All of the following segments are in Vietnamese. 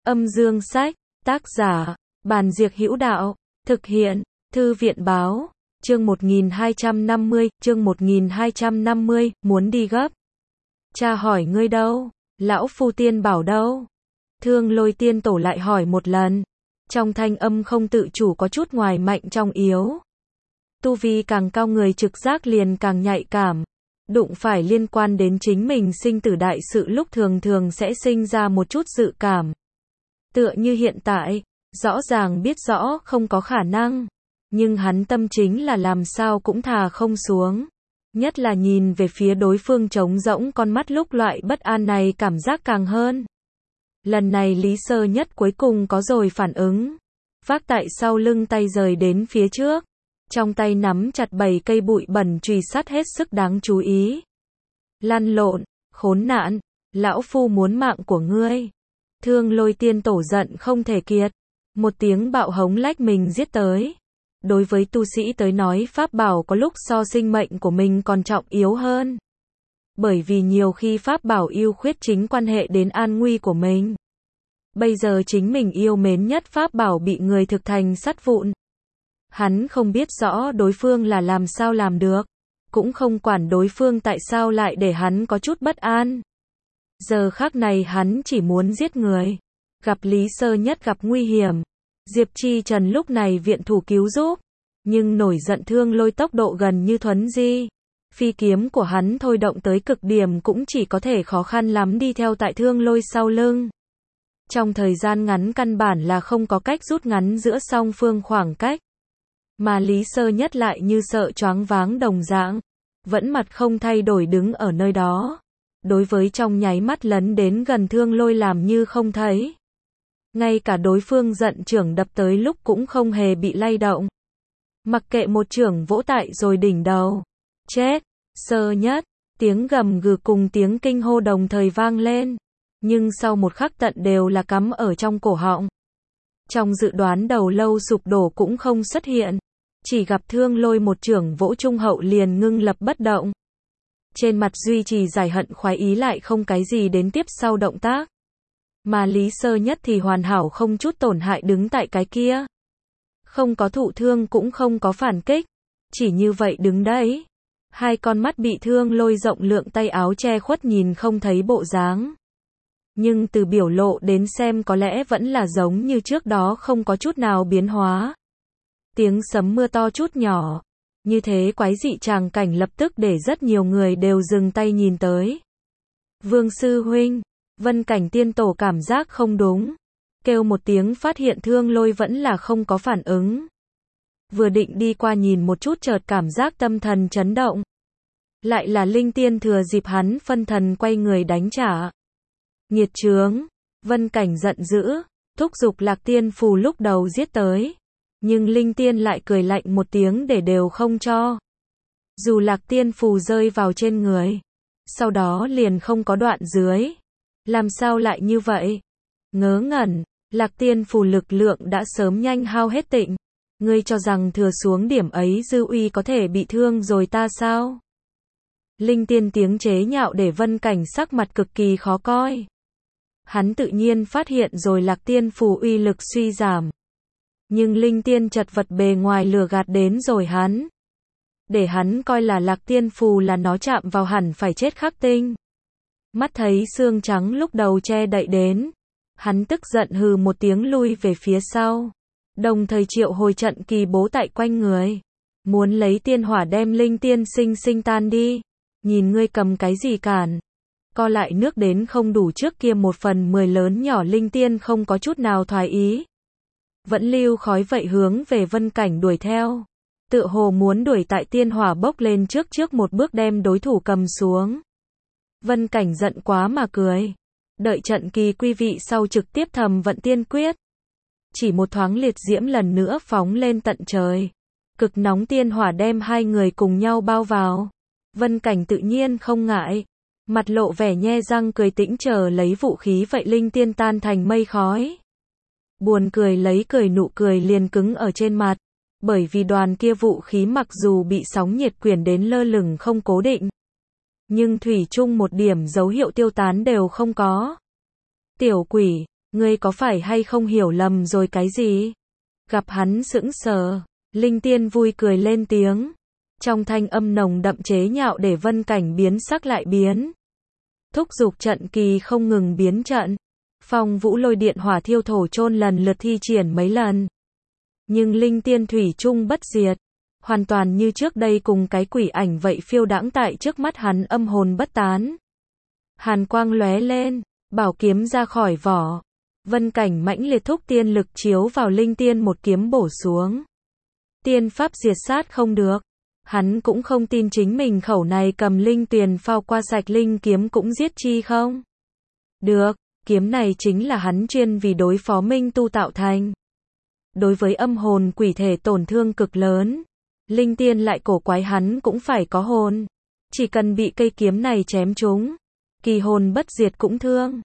Âm dương sách, tác giả, Bàn Diệc Hữu Đạo, thực hiện, Thư viện Báo, chương 1250, muốn đi gấp. Cha hỏi ngươi đâu? Lão Phu Tiên bảo đâu? Thương Lôi Tiên Tổ lại hỏi một lần. Trong thanh âm không tự chủ có chút ngoài mạnh trong yếu. Tu vi càng cao người trực giác liền càng nhạy cảm. Đụng phải liên quan đến chính mình sinh tử đại sự lúc thường thường sẽ sinh ra một chút dự cảm. Tựa như hiện tại, rõ ràng biết rõ không có khả năng. Nhưng hắn tâm chính là làm sao cũng thà không xuống. Nhất là nhìn về phía đối phương trống rỗng con mắt lúc loại bất an này cảm giác càng hơn. Lần này Lý Sơ Nhất cuối cùng có rồi phản ứng. Vác tại sau lưng tay rời đến phía trước. Trong tay nắm chặt 7 cây bụi bẩn chùy sắt hết sức đáng chú ý. Lăn lộn, khốn nạn, lão phu muốn mạng của ngươi. Thương Lôi Tiên Tổ giận không thể kiệt. Một tiếng bạo hống lách mình giết tới. Đối với tu sĩ tới nói pháp bảo có lúc so sinh mệnh của mình còn trọng yếu hơn. Bởi vì nhiều khi pháp bảo yêu khuyết chính quan hệ đến an nguy của mình. Bây giờ chính mình yêu mến nhất pháp bảo bị người thực thành sắt vụn. Hắn không biết rõ đối phương là làm sao làm được. Cũng không quản đối phương tại sao lại để hắn có chút bất an. Giờ khắc này hắn chỉ muốn giết người. Gặp Lý Sơ Nhất gặp nguy hiểm. Diệp Chi Trần lúc này viện thủ cứu giúp. Nhưng nổi giận Thương Lôi tốc độ gần như thuấn di. Phi kiếm của hắn thôi động tới cực điểm cũng chỉ có thể khó khăn lắm đi theo tại Thương Lôi sau lưng. Trong thời gian ngắn căn bản là không có cách rút ngắn giữa song phương khoảng cách. Mà Lý Sơ Nhất lại như sợ choáng váng đồng dạng. Vẫn mặt không thay đổi đứng ở nơi đó. Đối với trong nháy mắt lấn đến gần Thương Lôi làm như không thấy. Ngay cả đối phương giận chưởng đập tới lúc cũng không hề bị lay động. Mặc kệ một chưởng vỗ tại rồi đỉnh đầu. Chết, Sơ Nhất, tiếng gầm gừ cùng tiếng kinh hô đồng thời vang lên. Nhưng sau một khắc tận đều là cắm ở trong cổ họng. Trong dự đoán đầu lâu sụp đổ cũng không xuất hiện. Chỉ gặp Thương Lôi một chưởng vỗ trung hậu liền ngưng lập bất động. Trên mặt duy trì giải hận khoái ý lại không cái gì đến tiếp sau động tác. Mà Lý Sơ Nhất thì hoàn hảo không chút tổn hại đứng tại cái kia. Không có thụ thương cũng không có phản kích. Chỉ như vậy đứng đấy. Hai con mắt bị Thương Lôi rộng lượng tay áo che khuất nhìn không thấy bộ dáng. Nhưng từ biểu lộ đến xem có lẽ vẫn là giống như trước đó không có chút nào biến hóa. Tiếng sấm mưa to chút nhỏ. Như thế quái dị tràng cảnh lập tức để rất nhiều người đều dừng tay nhìn tới. Vương sư huynh, Vân Cảnh Tiên Tổ cảm giác không đúng. Kêu một tiếng phát hiện Thương Lôi vẫn là không có phản ứng. Vừa định đi qua nhìn một chút chợt cảm giác tâm thần chấn động. Lại là Linh Tiên thừa dịp hắn phân thần quay người đánh trả. Nghiệt chướng, Vân Cảnh giận dữ, thúc giục Lạc Tiên Phù lúc đầu giết tới. Nhưng Linh Tiên lại cười lạnh một tiếng để đều không cho. Dù Lạc Tiên Phù rơi vào trên người. Sau đó liền không có đoạn dưới. Làm sao lại như vậy? Ngớ ngẩn, Lạc Tiên Phù lực lượng đã sớm nhanh hao hết tịnh. Ngươi cho rằng thừa xuống điểm ấy dư uy có thể bị thương rồi ta sao? Linh Tiên tiếng chế nhạo để Vân Cảnh sắc mặt cực kỳ khó coi. Hắn tự nhiên phát hiện rồi Lạc Tiên Phù uy lực suy giảm. Nhưng Linh Tiên chật vật bề ngoài lừa gạt đến rồi hắn. Để hắn coi là Lạc Tiên Phù là nó chạm vào hẳn phải chết khắc tinh. Mắt thấy xương trắng lúc đầu che đậy đến. Hắn tức giận hừ một tiếng lui về phía sau. Đồng thời triệu hồi trận kỳ bố tại quanh người. Muốn lấy tiên hỏa đem Linh Tiên sinh tan đi. Nhìn ngươi cầm cái gì cản. Co lại nước đến không đủ trước kia 1/10 lớn nhỏ Linh Tiên không có chút nào thoái ý. Vẫn lưu khói vậy hướng về Vân Cảnh đuổi theo. Tựa hồ muốn đuổi tại tiên hỏa bốc lên trước một bước đem đối thủ cầm xuống. Vân Cảnh giận quá mà cười. Đợi trận kỳ quy vị sau trực tiếp thầm vận tiên quyết. Chỉ một thoáng liệt diễm lần nữa phóng lên tận trời. Cực nóng tiên hỏa đem hai người cùng nhau bao vào. Vân Cảnh tự nhiên không ngại. Mặt lộ vẻ nhe răng cười tĩnh chờ lấy vũ khí vậy Linh Tiên tan thành mây khói. Buồn cười lấy cười nụ cười liền cứng ở trên mặt. Bởi vì đoàn kia vũ khí mặc dù bị sóng nhiệt quyển đến lơ lửng không cố định. Nhưng thủy chung một điểm dấu hiệu tiêu tán đều không có. Tiểu quỷ, Ngươi có phải hay không hiểu lầm rồi cái gì? Gặp hắn sững sờ, Linh Tiên vui cười lên tiếng. Trong thanh âm nồng đậm chế nhạo để Vân Cảnh biến sắc lại biến. Thúc giục trận kỳ không ngừng biến trận. Phong vũ lôi điện hỏa thiêu thổ chôn lần lượt thi triển mấy lần. Nhưng Linh Tiên thủy chung bất diệt. Hoàn toàn như trước đây cùng cái quỷ ảnh vậy phiêu đãng tại trước mắt hắn âm hồn bất tán. Hàn quang lóe lên, bảo kiếm ra khỏi vỏ. Vân Cảnh mãnh liệt thúc tiên lực chiếu vào Linh Tiên một kiếm bổ xuống. Tiên pháp diệt sát không được. Hắn cũng không tin chính mình khẩu này cầm linh tuyền phao qua sạch linh kiếm cũng giết chi không. Được, kiếm này chính là hắn chuyên vì đối phó minh tu tạo thành. Đối với âm hồn quỷ thể tổn thương cực lớn. Linh Tiên lại cổ quái hắn cũng phải có hồn. Chỉ cần bị cây kiếm này chém trúng. Kỳ hồn bất diệt cũng thương.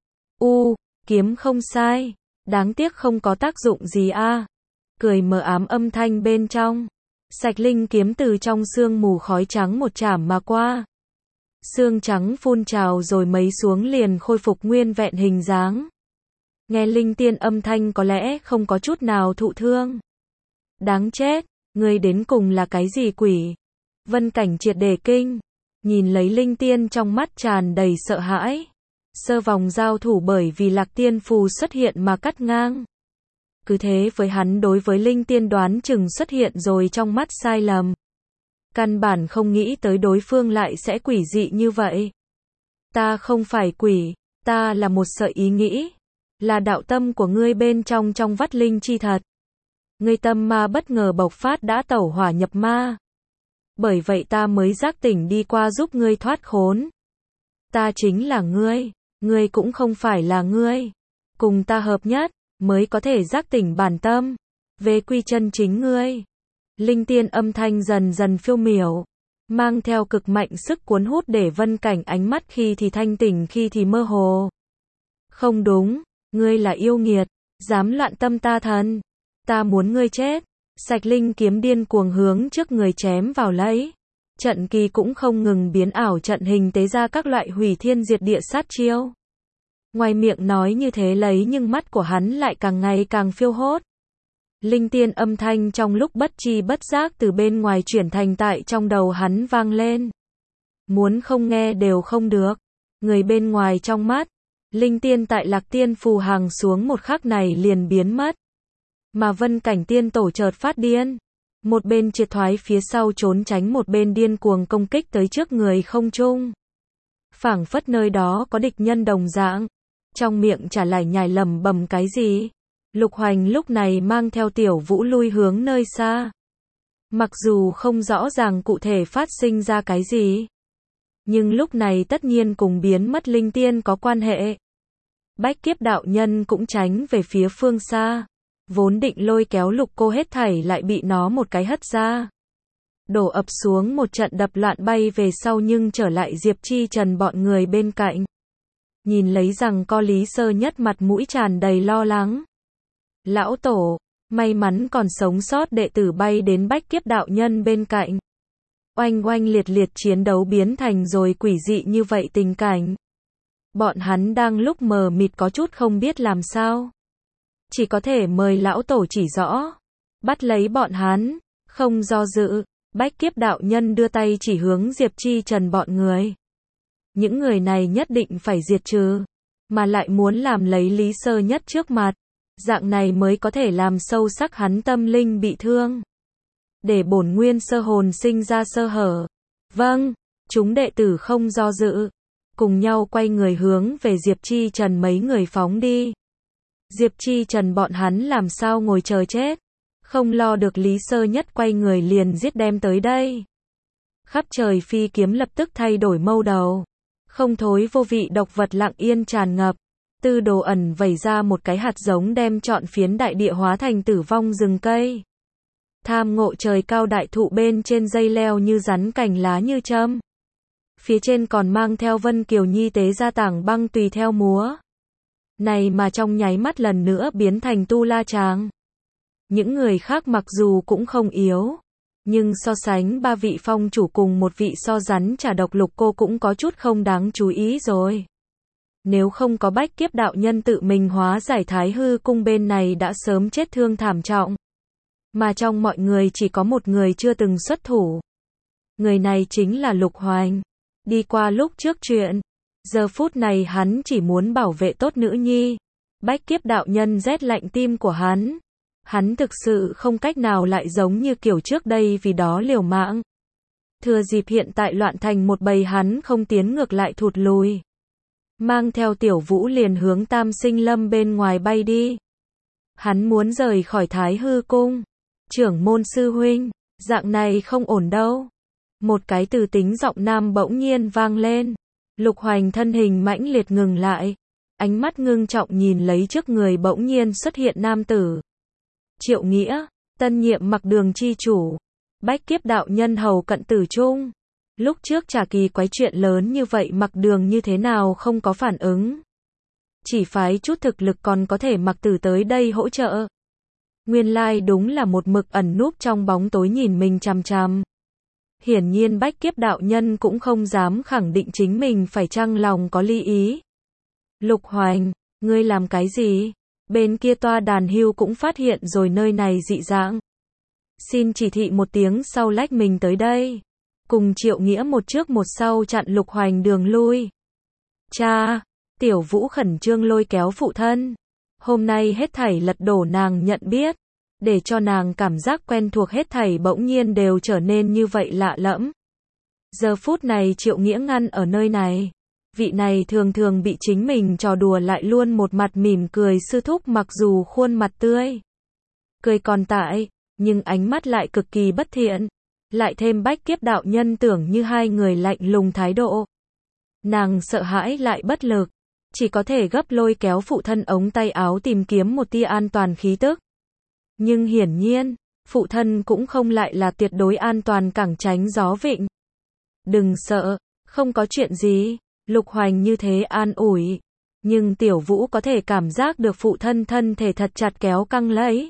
Kiếm không sai. Đáng tiếc không có tác dụng gì a. Cười mờ ám âm thanh bên trong. Sạch linh kiếm từ trong sương mù khói trắng một chảm mà qua. Sương trắng phun trào rồi mấy xuống liền khôi phục nguyên vẹn hình dáng. Nghe Linh Tiên âm thanh có lẽ không có chút nào thụ thương. Đáng chết, ngươi đến cùng là cái gì quỷ? Vân Cảnh triệt để kinh, nhìn lấy Linh Tiên trong mắt tràn đầy sợ hãi. Sơ vòng giao thủ bởi vì Lạc Tiên phù xuất hiện mà cắt ngang. Cứ thế với hắn đối với Linh Tiên đoán chừng xuất hiện rồi trong mắt sai lầm. Căn bản không nghĩ tới đối phương lại sẽ quỷ dị như vậy. Ta không phải quỷ, ta là một sợi ý nghĩ. Là đạo tâm của ngươi bên trong vắt linh chi thật. Ngươi tâm ma bất ngờ bộc phát đã tẩu hỏa nhập ma. Bởi vậy ta mới giác tỉnh đi qua giúp ngươi thoát khốn. Ta chính là ngươi cũng không phải là ngươi. Cùng ta hợp nhất, mới có thể giác tỉnh bản tâm. Về quy chân chính ngươi. Linh Tiên âm thanh dần dần phiêu miểu. Mang theo cực mạnh sức cuốn hút để Vân Cảnh ánh mắt khi thì thanh tỉnh khi thì mơ hồ. Không đúng, ngươi là yêu nghiệt, dám loạn tâm ta thần. Ta muốn ngươi chết. Sạch linh kiếm điên cuồng hướng trước người chém vào lấy. Trận kỳ cũng không ngừng biến ảo trận hình tế ra các loại hủy thiên diệt địa sát chiêu. Ngoài miệng nói như thế lấy nhưng mắt của hắn lại càng ngày càng phiêu hốt. Linh Tiên âm thanh trong lúc bất tri bất giác từ bên ngoài chuyển thành tại trong đầu hắn vang lên. Muốn không nghe đều không được. Người bên ngoài trong mắt. Linh Tiên tại Lạc Tiên phù hàng xuống một khắc này liền biến mất. Mà Vân Cảnh tiên tổ chợt phát điên. Một bên triệt thoái phía sau trốn tránh một bên điên cuồng công kích tới trước người không trung. Phảng phất nơi đó có địch nhân đồng dạng. Trong miệng chả lải nhải lẩm bẩm cái gì. Lục Hoành lúc này mang theo Tiểu Vũ lui hướng nơi xa. Mặc dù không rõ ràng cụ thể phát sinh ra cái gì. Nhưng lúc này tất nhiên cùng biến mất Linh Tiên có quan hệ. Bách Kiếp đạo nhân cũng tránh về phía phương xa. Vốn định lôi kéo Lục Cô hết thảy lại bị nó một cái hất ra. Đổ ập xuống một trận đập loạn bay về sau nhưng trở lại Diệp Chi Trần bọn người bên cạnh. Nhìn lấy rằng co Lý Sơ Nhất mặt mũi tràn đầy lo lắng. Lão tổ, may mắn còn sống sót đệ tử bay đến Bách Kiếp đạo nhân bên cạnh. Oanh oanh liệt liệt chiến đấu biến thành rồi quỷ dị như vậy tình cảnh. Bọn hắn đang lúc mờ mịt có chút không biết làm sao. Chỉ có thể mời lão tổ chỉ rõ. Bắt lấy bọn hắn, không do dự. Bách Kiếp đạo nhân đưa tay chỉ hướng Diệp Chi Trần bọn người. Những người này nhất định phải diệt trừ. Mà lại muốn làm lấy Lý Sơ Nhất trước mặt. Dạng này mới có thể làm sâu sắc hắn tâm linh bị thương. Để bổn nguyên sơ hồn sinh ra sơ hở. Vâng, chúng đệ tử không do dự. Cùng nhau quay người hướng về Diệp Chi Trần mấy người phóng đi. Diệp Chi Trần bọn hắn làm sao ngồi chờ chết. Không lo được Lý Sơ Nhất quay người liền giết đem tới đây. Khắp trời phi kiếm lập tức thay đổi mâu đầu. Không thối vô vị độc vật lặng yên tràn ngập. Tư Đồ Ẩn vẩy ra một cái hạt giống đem trọn phiến đại địa hóa thành tử vong rừng cây. Tham ngộ trời cao đại thụ bên trên dây leo như rắn cành lá như châm. Phía trên còn mang theo Vân Kiều Nhi tế ra tảng băng tùy theo múa. Này mà trong nháy mắt lần nữa biến thành tu la tràng. Những người khác mặc dù cũng không yếu. Nhưng so sánh ba vị phong chủ cùng một vị so rắn trả độc Lục Cô cũng có chút không đáng chú ý rồi. Nếu không có Bách Kiếp đạo nhân tự mình hóa giải Thái Hư cung bên này đã sớm chết thương thảm trọng. Mà trong mọi người chỉ có một người chưa từng xuất thủ. Người này chính là Lục Hoành. Đi qua lúc trước chuyện, giờ phút này hắn chỉ muốn bảo vệ tốt nữ nhi. Bách Kiếp đạo nhân rét lạnh tim của hắn. Hắn thực sự không cách nào lại giống như kiểu trước đây vì đó liều mạng. Thừa dịp hiện tại loạn thành một bầy hắn không tiến ngược lại thụt lùi. Mang theo Tiểu Vũ liền hướng Tam Sinh Lâm bên ngoài bay đi. Hắn muốn rời khỏi Thái Hư cung. Trưởng môn sư huynh, dạng này không ổn đâu. Một cái từ tính giọng nam bỗng nhiên vang lên. Lục Hoành thân hình mãnh liệt ngừng lại. Ánh mắt ngưng trọng nhìn lấy trước người bỗng nhiên xuất hiện nam tử. Triệu Nghĩa, tân nhiệm Mặc Đường chi chủ. Bách Kiếp đạo nhân hầu cận tử trung. Lúc trước Trà Kỳ quái chuyện lớn như vậy Mặc Đường như thế nào không có phản ứng. Chỉ phái chút thực lực còn có thể Mặc Tử tới đây hỗ trợ. Nguyên lai đúng là một mực ẩn núp trong bóng tối nhìn mình chằm chằm. Hiển nhiên Bách Kiếp đạo nhân cũng không dám khẳng định chính mình phải chăng lòng có ly ý. Lục Hoành, ngươi làm cái gì? Bên kia toa đàn hưu cũng phát hiện rồi nơi này dị dạng. Xin chỉ thị một tiếng sau lách mình tới đây. Cùng Triệu Nghĩa một trước một sau chặn Lục Hoành đường lui. Cha, Tiểu Vũ khẩn trương lôi kéo phụ thân. Hôm nay hết thảy lật đổ nàng nhận biết. Để cho nàng cảm giác quen thuộc hết thảy bỗng nhiên đều trở nên như vậy lạ lẫm. Giờ phút này Triệu Nghĩa ngăn ở nơi này. Vị này thường thường bị chính mình trò đùa lại luôn một mặt mỉm cười sư thúc mặc dù khuôn mặt tươi. Cười còn tại, nhưng ánh mắt lại cực kỳ bất thiện. Lại thêm Bách Kiếp đạo nhân tưởng như hai người lạnh lùng thái độ. Nàng sợ hãi lại bất lực. Chỉ có thể gấp lôi kéo phụ thân ống tay áo tìm kiếm một tia an toàn khí tức. Nhưng hiển nhiên, phụ thân cũng không lại là tuyệt đối an toàn cẳng tránh gió vịnh. Đừng sợ, không có chuyện gì. Lục Hoành như thế an ủi. Nhưng Tiểu Vũ có thể cảm giác được phụ thân thân thể thật chặt kéo căng lấy.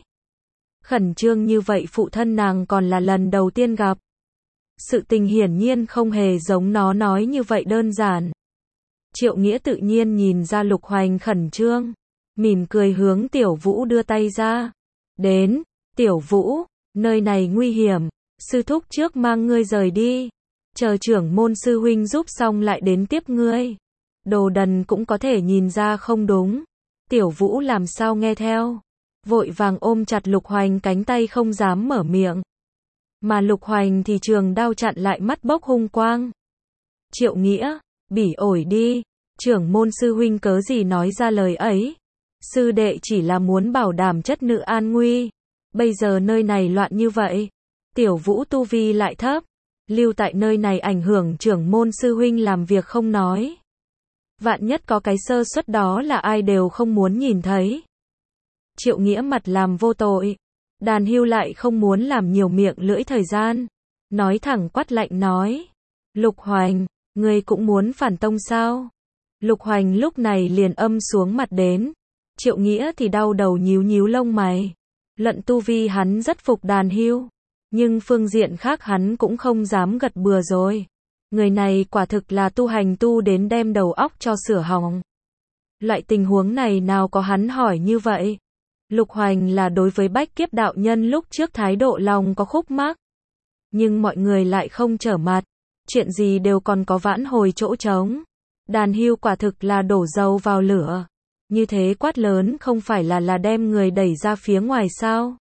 Khẩn trương như vậy phụ thân nàng còn là lần đầu tiên gặp. Sự tình hiển nhiên không hề giống nó nói như vậy đơn giản. Triệu Nghĩa tự nhiên nhìn ra Lục Hoành khẩn trương. Mỉm cười hướng Tiểu Vũ đưa tay ra. Đến, Tiểu Vũ, nơi này nguy hiểm. Sư thúc trước mang ngươi rời đi. Chờ trưởng môn sư huynh giúp xong lại đến tiếp ngươi. Đồ đần cũng có thể nhìn ra không đúng. Tiểu Vũ làm sao nghe theo. Vội vàng ôm chặt Lục Hoành cánh tay không dám mở miệng. Mà Lục Hoành thì trường đao chặn lại mắt bốc hung quang. Triệu Nghĩa, bỉ ổi đi. Trưởng môn sư huynh cớ gì nói ra lời ấy. Sư đệ chỉ là muốn bảo đảm chất nữ an nguy. Bây giờ nơi này loạn như vậy. Tiểu Vũ tu vi lại thấp. Lưu tại nơi này ảnh hưởng trưởng môn sư huynh làm việc không nói. Vạn nhất có cái sơ suất đó là ai đều không muốn nhìn thấy. Triệu Nghĩa mặt làm vô tội. Đàn hưu lại không muốn làm nhiều miệng lưỡi thời gian. Nói thẳng quát lạnh nói. Lục Hoành, ngươi cũng muốn phản tông sao? Lục Hoành lúc này liền âm xuống mặt đến. Triệu Nghĩa thì đau đầu nhíu nhíu lông mày. Lận tu vi hắn rất phục đàn hưu. Nhưng phương diện khác hắn cũng không dám gật bừa rồi. Người này quả thực là tu hành tu đến đem đầu óc cho sửa hỏng. Loại tình huống này nào có hắn hỏi như vậy. Lục Hoành là đối với Bách Kiếp đạo nhân lúc trước thái độ lòng có khúc mắc. Nhưng mọi người lại không trở mặt. Chuyện gì đều còn có vãn hồi chỗ trống. Đàn hưu quả thực là đổ dầu vào lửa. Như thế quát lớn không phải là đem người đẩy ra phía ngoài sao?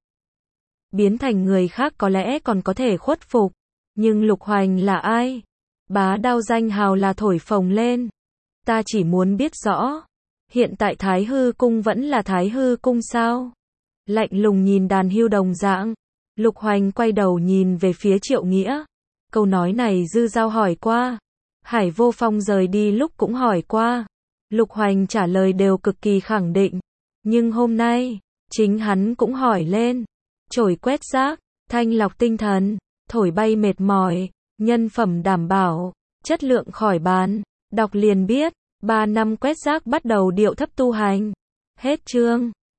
Biến thành người khác có lẽ còn có thể khuất phục. Nhưng Lục Hoành là ai? Bá đao danh hào là thổi phồng lên. Ta chỉ muốn biết rõ. Hiện tại Thái Hư cung vẫn là Thái Hư cung sao? Lạnh lùng nhìn đàn hưu đồng dạng. Lục Hoành quay đầu nhìn về phía Triệu Nghĩa. Câu nói này Dư Giao hỏi qua. Hải Vô Phong rời đi lúc cũng hỏi qua. Lục Hoành trả lời đều cực kỳ khẳng định. Nhưng hôm nay, chính hắn cũng hỏi lên. Chổi quét rác, thanh lọc tinh thần, thổi bay mệt mỏi, nhân phẩm đảm bảo, chất lượng khỏi bàn. Đọc liền biết, 3 năm quét rác bắt đầu điệu thấp tu hành. Hết chương.